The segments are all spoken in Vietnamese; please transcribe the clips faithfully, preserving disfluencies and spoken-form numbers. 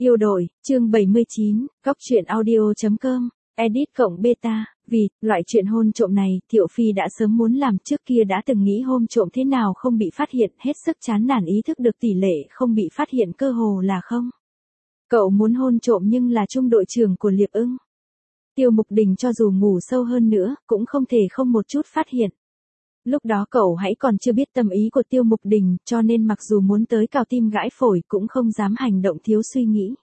Yêu đội, chương bảy mươi chín, góc truyện audio.com, edit cộng beta, vì, loại chuyện hôn trộm này, Thiệu Phi đã sớm muốn làm, trước kia đã từng nghĩ hôn trộm thế nào không bị phát hiện, hết sức chán nản ý thức được tỷ lệ không bị phát hiện cơ hồ là không. Cậu muốn hôn trộm nhưng là trung đội trưởng của Liệp Ưng. Tiêu Mục Đình cho dù ngủ sâu hơn nữa, cũng không thể không một chút phát hiện. Lúc đó cậu hãy còn chưa biết tâm ý của Tiêu Mục Đình, cho nên mặc dù muốn tới cào tim gãi phổi cũng không dám hành động thiếu suy nghĩ.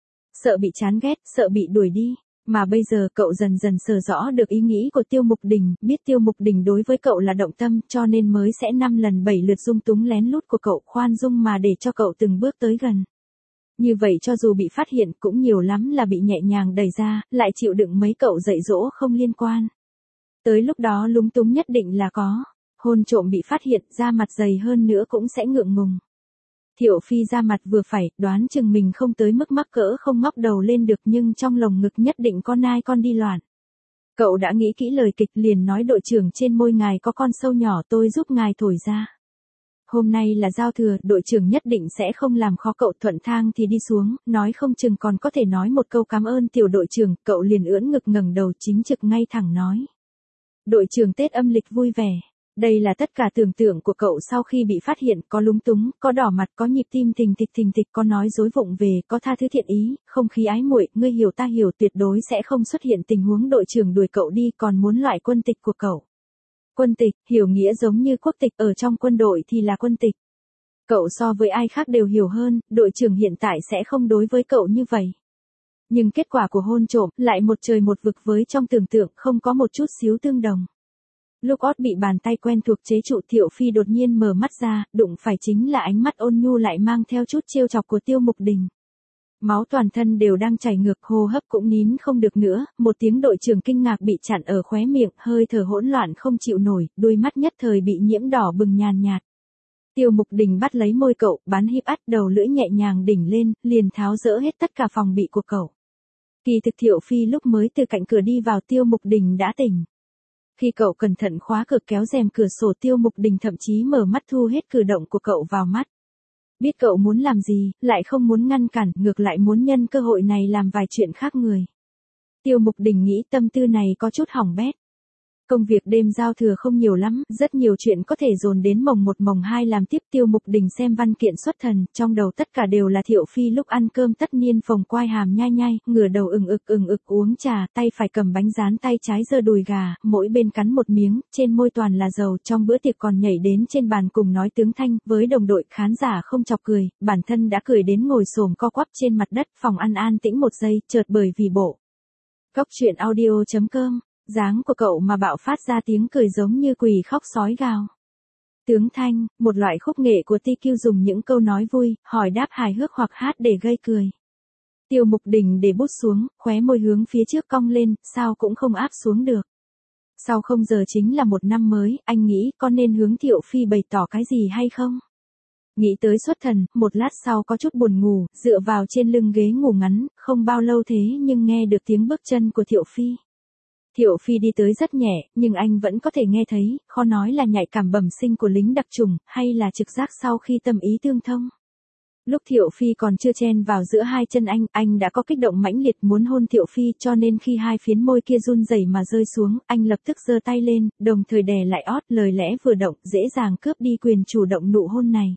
Sợ bị chán ghét, sợ bị đuổi đi, mà bây giờ cậu dần dần sờ rõ được ý nghĩ của Tiêu Mục Đình, biết Tiêu Mục Đình đối với cậu là động tâm, cho nên mới sẽ năm lần bảy lượt dung túng lén lút của cậu, khoan dung mà để cho cậu từng bước tới gần. Như vậy cho dù bị phát hiện cũng nhiều lắm là bị nhẹ nhàng đẩy ra, lại chịu đựng mấy cậu dạy dỗ không liên quan. Tới lúc đó lúng túng nhất định là có, hôn trộm bị phát hiện, da mặt dày hơn nữa cũng sẽ ngượng ngùng. Thiệu Phi da mặt vừa phải, đoán chừng mình không tới mức mắc cỡ không ngóc đầu lên được, nhưng trong lồng ngực nhất định con nai con đi loạn. Cậu đã nghĩ kỹ lời kịch, liền nói: đội trưởng, trên môi ngài có con sâu nhỏ, tôi giúp ngài thổi ra. Hôm nay là giao thừa, đội trưởng nhất định sẽ không làm khó cậu, thuận thang thì đi xuống, nói không chừng còn có thể nói một câu cảm ơn tiểu đội trưởng. Cậu liền ưỡn ngực ngẩng đầu chính trực ngay thẳng nói: đội trưởng Tết âm lịch vui vẻ. Đây là tất cả tưởng tượng của cậu sau khi bị phát hiện, có lúng túng, có đỏ mặt, có nhịp tim thình thịch thình thịch, có nói dối vụng về, có tha thứ thiện ý, không khí ái muội, ngươi hiểu ta hiểu, tuyệt đối sẽ không xuất hiện tình huống đội trưởng đuổi cậu đi, còn muốn loại quân tịch của cậu. Quân tịch, hiểu nghĩa giống như quốc tịch, ở trong quân đội thì là quân tịch. Cậu so với ai khác đều hiểu hơn, đội trưởng hiện tại sẽ không đối với cậu như vậy. Nhưng kết quả của hôn trộm lại một trời một vực với trong tưởng tượng, không có một chút xíu tương đồng. Lúc ót bị bàn tay quen thuộc chế trụ, Thiệu Phi đột nhiên mở mắt ra, đụng phải chính là ánh mắt ôn nhu lại mang theo chút trêu chọc của Tiêu Mục Đình. Máu toàn thân đều đang chảy ngược, hô hấp cũng nín không được nữa, một tiếng đội trưởng kinh ngạc bị chặn ở khóe miệng, hơi thở hỗn loạn không chịu nổi, đôi mắt nhất thời bị nhiễm đỏ bừng nhàn nhạt. Tiêu Mục Đình bắt lấy môi cậu, bán híp ắt, đầu lưỡi nhẹ nhàng đỉnh lên, liền tháo dỡ hết tất cả phòng bị của cậu. Kỳ thực Thiệu Phi lúc mới từ cạnh cửa đi vào, Tiêu Mục Đình đã tỉnh. Khi cậu cẩn thận khóa cửa kéo rèm cửa sổ, Tiêu Mục Đình thậm chí mở mắt thu hết cử động của cậu vào mắt. Biết cậu muốn làm gì, lại không muốn ngăn cản, ngược lại muốn nhân cơ hội này làm vài chuyện khác người. Tiêu Mục Đình nghĩ tâm tư này có chút hỏng bét. Công việc đêm giao thừa không nhiều lắm, rất nhiều chuyện có thể dồn đến mồng một mồng hai làm tiếp. Tiêu Mục Đình xem văn kiện xuất thần, trong đầu tất cả đều là Thiệu Phi lúc ăn cơm tất niên phồng quai hàm nhai nhai, ngửa đầu ừng ực ừng ực uống trà, tay phải cầm bánh rán, tay trái giơ đùi gà, mỗi bên cắn một miếng, trên môi toàn là dầu, trong bữa tiệc còn nhảy đến trên bàn cùng nói tướng thanh với đồng đội, khán giả không chọc cười, bản thân đã cười đến ngồi xổm co quắp trên mặt đất. Phòng ăn an tĩnh một giây, chợt bởi vì bộ góc truyện audio.com, dáng của cậu mà bạo phát ra tiếng cười giống như quỷ khóc sói gào. Tướng thanh, một loại khúc nghệ của tê quy dùng những câu nói vui, hỏi đáp hài hước hoặc hát để gây cười. Tiêu Mục Đình để bút xuống, khóe môi hướng phía trước cong lên, sao cũng không áp xuống được. Sau không giờ chính là một năm mới, anh nghĩ có nên hướng Thiệu Phi bày tỏ cái gì hay không? Nghĩ tới xuất thần, một lát sau có chút buồn ngủ, dựa vào trên lưng ghế ngủ ngắn, không bao lâu thế nhưng nghe được tiếng bước chân của Thiệu Phi. Thiệu Phi đi tới rất nhẹ, nhưng anh vẫn có thể nghe thấy, khó nói là nhạy cảm bẩm sinh của lính đặc chủng, hay là trực giác sau khi tâm ý tương thông. Lúc Thiệu Phi còn chưa chen vào giữa hai chân anh, anh đã có kích động mãnh liệt muốn hôn Thiệu Phi, cho nên khi hai phiến môi kia run rẩy mà rơi xuống, anh lập tức giơ tay lên, đồng thời đè lại ót, lời lẽ vừa động, dễ dàng cướp đi quyền chủ động nụ hôn này.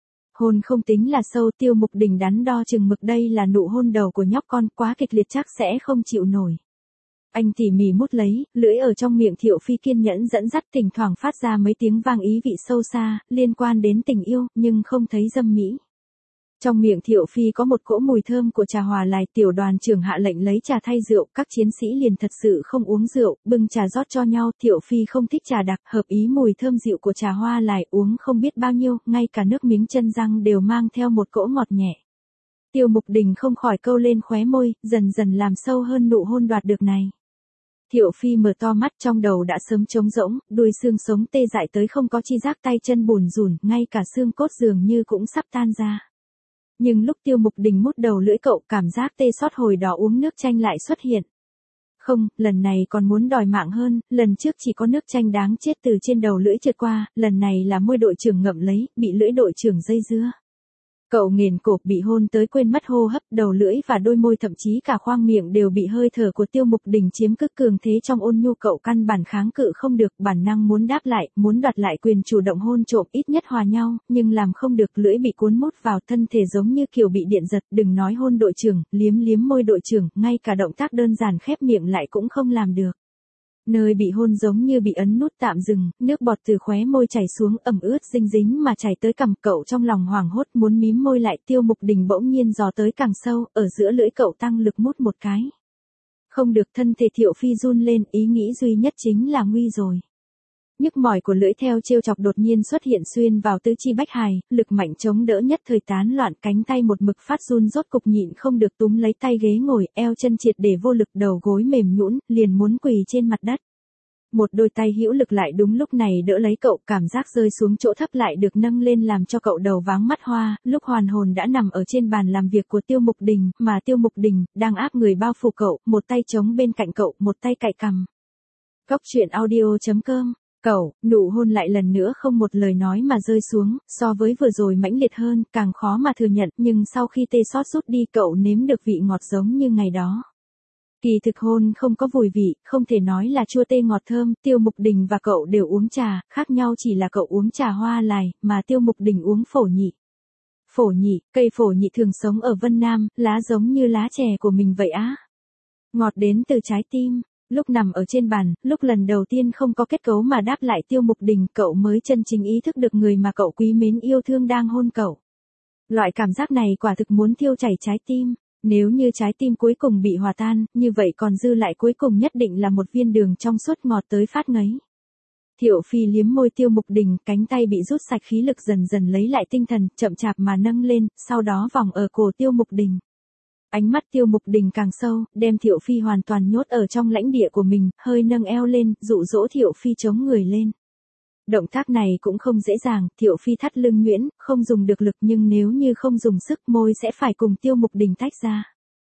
Hôn không tính là sâu, Tiêu Mục Đình đắn đo chừng mực, đây là nụ hôn đầu của nhóc con, quá kịch liệt chắc sẽ không chịu nổi. Anh tỉ mỉ mút lấy, lưỡi ở trong miệng Thiệu Phi kiên nhẫn dẫn dắt, thỉnh thoảng phát ra mấy tiếng vang ý vị sâu xa, liên quan đến tình yêu, nhưng không thấy dâm mỹ. Trong miệng Thiệu Phi có một cỗ mùi thơm của trà hòa lại, tiểu đoàn trưởng hạ lệnh lấy trà thay rượu, các chiến sĩ liền thật sự không uống rượu, bưng trà rót cho nhau. Thiệu Phi không thích trà đặc, hợp ý mùi thơm dịu của trà hoa lại, uống không biết bao nhiêu, ngay cả nước miếng chân răng đều mang theo một cỗ ngọt nhẹ. Tiêu Mục Đình không khỏi câu lên khóe môi, dần dần làm sâu hơn nụ hôn đoạt được này. Thiệu Phi mở to mắt, trong đầu đã sớm trống rỗng, đuôi xương sống tê dại tới không có chi giác, tay chân bùn rùn, ngay cả xương cốt dường như cũng sắp tan ra. Nhưng lúc Tiêu Mục Đình mút đầu lưỡi cậu, cảm giác tê xót hồi đó uống nước chanh lại xuất hiện. Không, lần này còn muốn đòi mạng hơn, lần trước chỉ có nước chanh đáng chết từ trên đầu lưỡi trượt qua, lần này là môi đội trưởng ngậm lấy, bị lưỡi đội trưởng dây dưa. Cậu nghển cổ bị hôn tới quên mất hô hấp, đầu lưỡi và đôi môi thậm chí cả khoang miệng đều bị hơi thở của Tiêu Mục Đình chiếm cứ cường thế trong ôn nhu, cậu căn bản kháng cự không được, bản năng muốn đáp lại, muốn đoạt lại quyền chủ động hôn trộm, ít nhất hòa nhau, nhưng làm không được, lưỡi bị cuốn mút vào, thân thể giống như kiểu bị điện giật, đừng nói hôn đội trưởng, liếm liếm môi đội trưởng, ngay cả động tác đơn giản khép miệng lại cũng không làm được. Nơi bị hôn giống như bị ấn nút tạm dừng, nước bọt từ khóe môi chảy xuống ẩm ướt dinh dính mà chảy tới cằm, cậu trong lòng hoảng hốt muốn mím môi lại, Tiêu Mục Đình bỗng nhiên dò tới càng sâu, ở giữa lưỡi cậu tăng lực mút một cái. Không được, thân thể Thiệu Phi run lên, ý nghĩ duy nhất chính là nguy rồi. Nhức mỏi của lưỡi theo trêu chọc đột nhiên xuất hiện xuyên vào tứ chi bách hài, lực mạnh chống đỡ nhất thời tán loạn, cánh tay một mực phát run, rốt cục nhịn không được túm lấy tay ghế ngồi, eo chân triệt để vô lực, đầu gối mềm nhũn, liền muốn quỳ trên mặt đất. Một đôi tay hữu lực lại đúng lúc này đỡ lấy cậu, cảm giác rơi xuống chỗ thấp lại được nâng lên làm cho cậu đầu váng mắt hoa, lúc hoàn hồn đã nằm ở trên bàn làm việc của Tiêu Mục Đình, mà Tiêu Mục Đình đang áp người bao phủ cậu, một tay chống bên cạnh cậu, một tay cạy cằm. Cóc truyện audio chấm com. Cậu, nụ hôn lại lần nữa không một lời nói mà rơi xuống, so với vừa rồi mãnh liệt hơn, càng khó mà thừa nhận, nhưng sau khi tê sót rút đi, cậu nếm được vị ngọt giống như ngày đó. Kỳ thực hôn không có mùi vị, không thể nói là chua tê ngọt thơm, Tiêu Mục Đình và cậu đều uống trà, khác nhau chỉ là cậu uống trà hoa lài, mà Tiêu Mục Đình uống phổ nhị. Phổ nhị, cây phổ nhị thường sống ở Vân Nam, lá giống như lá chè của mình vậy á. Ngọt đến từ trái tim. Lúc nằm ở trên bàn, lúc lần đầu tiên không có kết cấu mà đáp lại Tiêu Mục Đình, cậu mới chân chính ý thức được người mà cậu quý mến yêu thương đang hôn cậu. Loại cảm giác này quả thực muốn thiêu chảy trái tim. Nếu như trái tim cuối cùng bị hòa tan, như vậy còn dư lại cuối cùng nhất định là một viên đường trong suốt ngọt tới phát ngấy. Thiệu Phi liếm môi Tiêu Mục Đình, cánh tay bị rút sạch khí lực dần dần lấy lại tinh thần, chậm chạp mà nâng lên, sau đó vòng ở cổ Tiêu Mục Đình. Ánh mắt Tiêu Mục Đình càng sâu, đem Thiệu Phi hoàn toàn nhốt ở trong lãnh địa của mình, hơi nâng eo lên, dụ dỗ Thiệu Phi chống người lên. Động tác này cũng không dễ dàng, Thiệu Phi thắt lưng nhuyễn, không dùng được lực, nhưng nếu như không dùng sức, môi sẽ phải cùng Tiêu Mục Đình tách ra.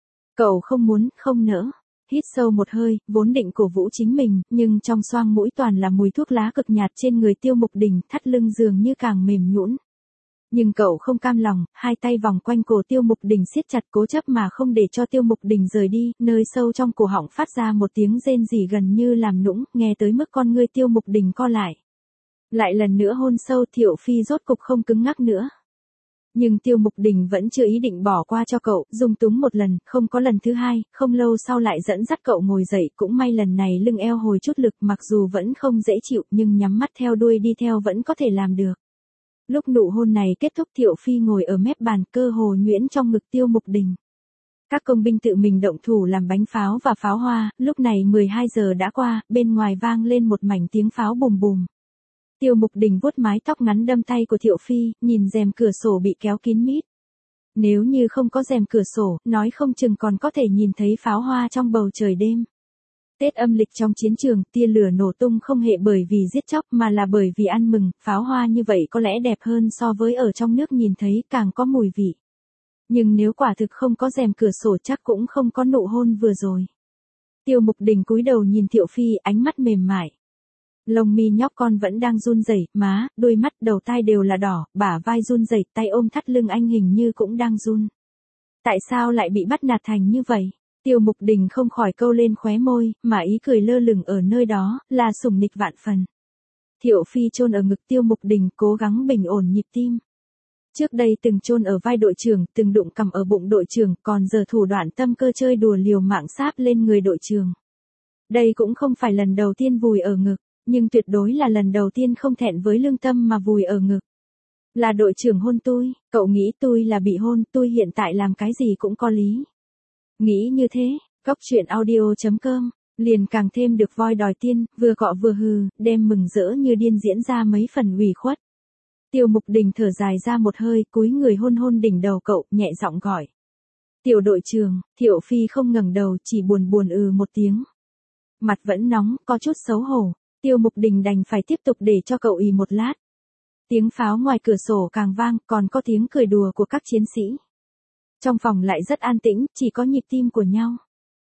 Cậu không muốn, không nỡ. Hít sâu một hơi, vốn định cổ vũ chính mình, nhưng trong xoang mũi toàn là mùi thuốc lá cực nhạt trên người Tiêu Mục Đình, thắt lưng dường như càng mềm nhũn. Nhưng cậu không cam lòng, hai tay vòng quanh cổ Tiêu Mục Đình siết chặt, cố chấp mà không để cho Tiêu Mục Đình rời đi, nơi sâu trong cổ họng phát ra một tiếng rên rỉ gần như làm nũng, nghe tới mức con ngươi Tiêu Mục Đình co lại. Lại lần nữa hôn sâu, Thiệu Phi rốt cục không cứng ngắc nữa. Nhưng Tiêu Mục Đình vẫn chưa ý định bỏ qua cho cậu, dung túng một lần, không có lần thứ hai, không lâu sau lại dẫn dắt cậu ngồi dậy, cũng may lần này lưng eo hồi chút lực, mặc dù vẫn không dễ chịu nhưng nhắm mắt theo đuôi đi theo vẫn có thể làm được. Lúc nụ hôn này kết thúc, Thiệu Phi ngồi ở mép bàn, cơ hồ nhuyễn trong ngực Tiêu Mục Đình. Các công binh tự mình động thủ làm bánh pháo và pháo hoa, lúc này mười hai giờ đã qua, bên ngoài vang lên một mảnh tiếng pháo bùm bùm. Tiêu Mục Đình vuốt mái tóc ngắn đâm tay của Thiệu Phi, nhìn rèm cửa sổ bị kéo kín mít. Nếu như không có rèm cửa sổ, nói không chừng còn có thể nhìn thấy pháo hoa trong bầu trời đêm. Tết âm lịch trong chiến trường, tia lửa nổ tung không hề bởi vì giết chóc mà là bởi vì ăn mừng, pháo hoa như vậy có lẽ đẹp hơn so với ở trong nước nhìn thấy, càng có mùi vị. Nhưng nếu quả thực không có rèm cửa sổ chắc cũng không có nụ hôn vừa rồi. Tiêu Mục Đình cúi đầu nhìn Thiệu Phi, ánh mắt mềm mại. Lông mi nhóc con vẫn đang run rẩy, má, đôi mắt, đầu tai đều là đỏ, bả vai run rẩy, tay ôm thắt lưng anh hình như cũng đang run. Tại sao lại bị bắt nạt thành như vậy? Tiêu Mục Đình không khỏi câu lên khóe môi, mà ý cười lơ lửng ở nơi đó, là sủng nịch vạn phần. Thiệu Phi chôn ở ngực Tiêu Mục Đình, cố gắng bình ổn nhịp tim. Trước đây từng chôn ở vai đội trưởng, từng đụng cằm ở bụng đội trưởng, còn giờ thủ đoạn tâm cơ chơi đùa liều mạng sáp lên người đội trưởng. Đây cũng không phải lần đầu tiên vùi ở ngực, nhưng tuyệt đối là lần đầu tiên không thẹn với lương tâm mà vùi ở ngực. Là đội trưởng hôn tôi, cậu nghĩ tôi là bị hôn, tôi hiện tại làm cái gì cũng có lý. Nghĩ như thế, cóc truyện audio chấm com, liền càng thêm được voi đòi tiên, vừa cọ vừa hừ, đem mừng rỡ như điên diễn ra mấy phần ủy khuất. Tiêu Mục Đình thở dài ra một hơi, cúi người hôn hôn đỉnh đầu cậu, nhẹ giọng gọi. Tiểu đội trưởng, Thiệu Phi không ngẩng đầu, chỉ buồn buồn ừ một tiếng. Mặt vẫn nóng, có chút xấu hổ, Tiêu Mục Đình đành phải tiếp tục để cho cậu ì một lát. Tiếng pháo ngoài cửa sổ càng vang, còn có tiếng cười đùa của các chiến sĩ. Trong phòng lại rất an tĩnh, chỉ có nhịp tim của nhau.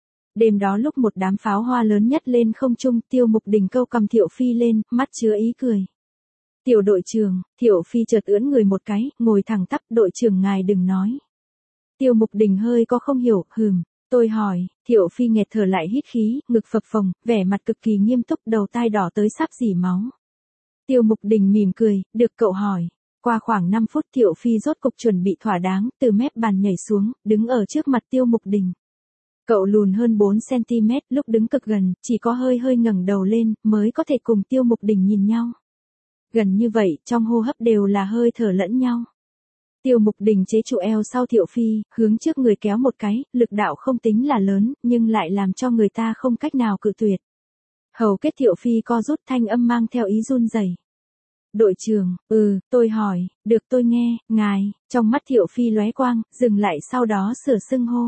Đêm đó lúc một đám pháo hoa lớn nhất lên không trung, Tiêu Mục Đình câu cầm Thiệu Phi lên, mắt chứa ý cười. Tiểu đội trưởng, Thiệu Phi chợt ưỡn người một cái, ngồi thẳng tắp, đội trưởng ngài đừng nói. Tiêu Mục Đình hơi có không hiểu, hừm, tôi hỏi, Thiệu Phi nghẹt thở lại hít khí, ngực phập phồng, vẻ mặt cực kỳ nghiêm túc, đầu tai đỏ tới sắp rỉ máu. Tiêu Mục Đình mỉm cười, được cậu hỏi. Qua khoảng năm phút Thiệu Phi rốt cục chuẩn bị thỏa đáng, từ mép bàn nhảy xuống, đứng ở trước mặt Tiêu Mục Đình. Cậu lùn hơn bốn xăng-ti mét, lúc đứng cực gần, chỉ có hơi hơi ngẩng đầu lên, mới có thể cùng Tiêu Mục Đình nhìn nhau. Gần như vậy, trong hô hấp đều là hơi thở lẫn nhau. Tiêu Mục Đình chế trụ eo sau Thiệu Phi, hướng trước người kéo một cái, lực đạo không tính là lớn, nhưng lại làm cho người ta không cách nào cự tuyệt. Hầu kết Thiệu Phi co rút, thanh âm mang theo ý run rẩy. Đội trưởng, ừ, tôi hỏi, được tôi nghe, ngài, trong mắt Thiệu Phi lóe quang, dừng lại sau đó sửa xưng hô.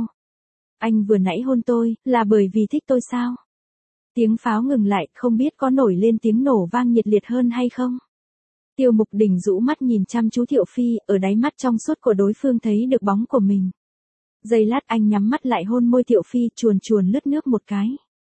Anh vừa nãy hôn tôi, là bởi vì thích tôi sao? Tiếng pháo ngừng lại, không biết có nổi lên tiếng nổ vang nhiệt liệt hơn hay không? Tiêu Mục Đình rũ mắt nhìn chăm chú Thiệu Phi, ở đáy mắt trong suốt của đối phương thấy được bóng của mình. Giây lát anh nhắm mắt lại hôn môi Thiệu Phi, chuồn chuồn lướt nước một cái.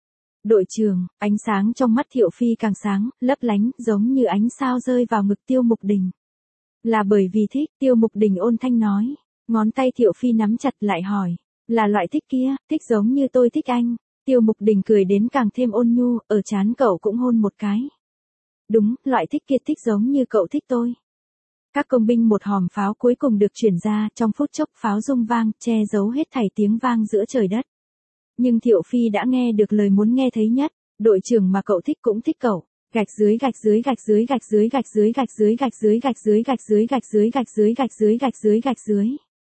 Đội trưởng, ánh sáng trong mắt Thiệu Phi càng sáng, lấp lánh, giống như ánh sao rơi vào ngực Tiêu Mục Đình. Là bởi vì thích, Tiêu Mục Đình ôn thanh nói. Ngón tay Thiệu Phi nắm chặt lại hỏi. Là loại thích kia, thích giống như tôi thích anh. Tiêu Mục Đình cười đến càng thêm ôn nhu, ở trán cậu cũng hôn một cái. Đúng, loại thích kia thích giống như cậu thích tôi. Các công binh một hòm pháo cuối cùng được chuyển ra, trong phút chốc pháo rung vang, che giấu hết thảy tiếng vang giữa trời đất. Nhưng Thiệu Phi đã nghe được lời muốn nghe thấy nhất, đội trưởng mà cậu thích cũng thích cậu. Gạch dưới gạch dưới gạch dưới gạch dưới gạch dưới gạch dưới gạch dưới gạch dưới gạch dưới gạch dưới gạch dưới gạch dưới gạch dưới gạch dưới.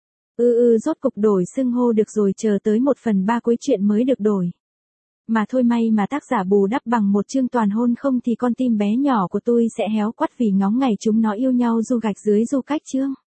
Ư ư rốt cục đổi xưng hô được rồi, chờ tới một phần ba cuối chuyện mới được đổi. Mà thôi may mà tác giả bù đắp bằng một chương toàn hôn, không thì con tim bé nhỏ của tôi sẽ héo quắt vì ngóng ngày chúng nó yêu nhau du gạch dưới du cách chương.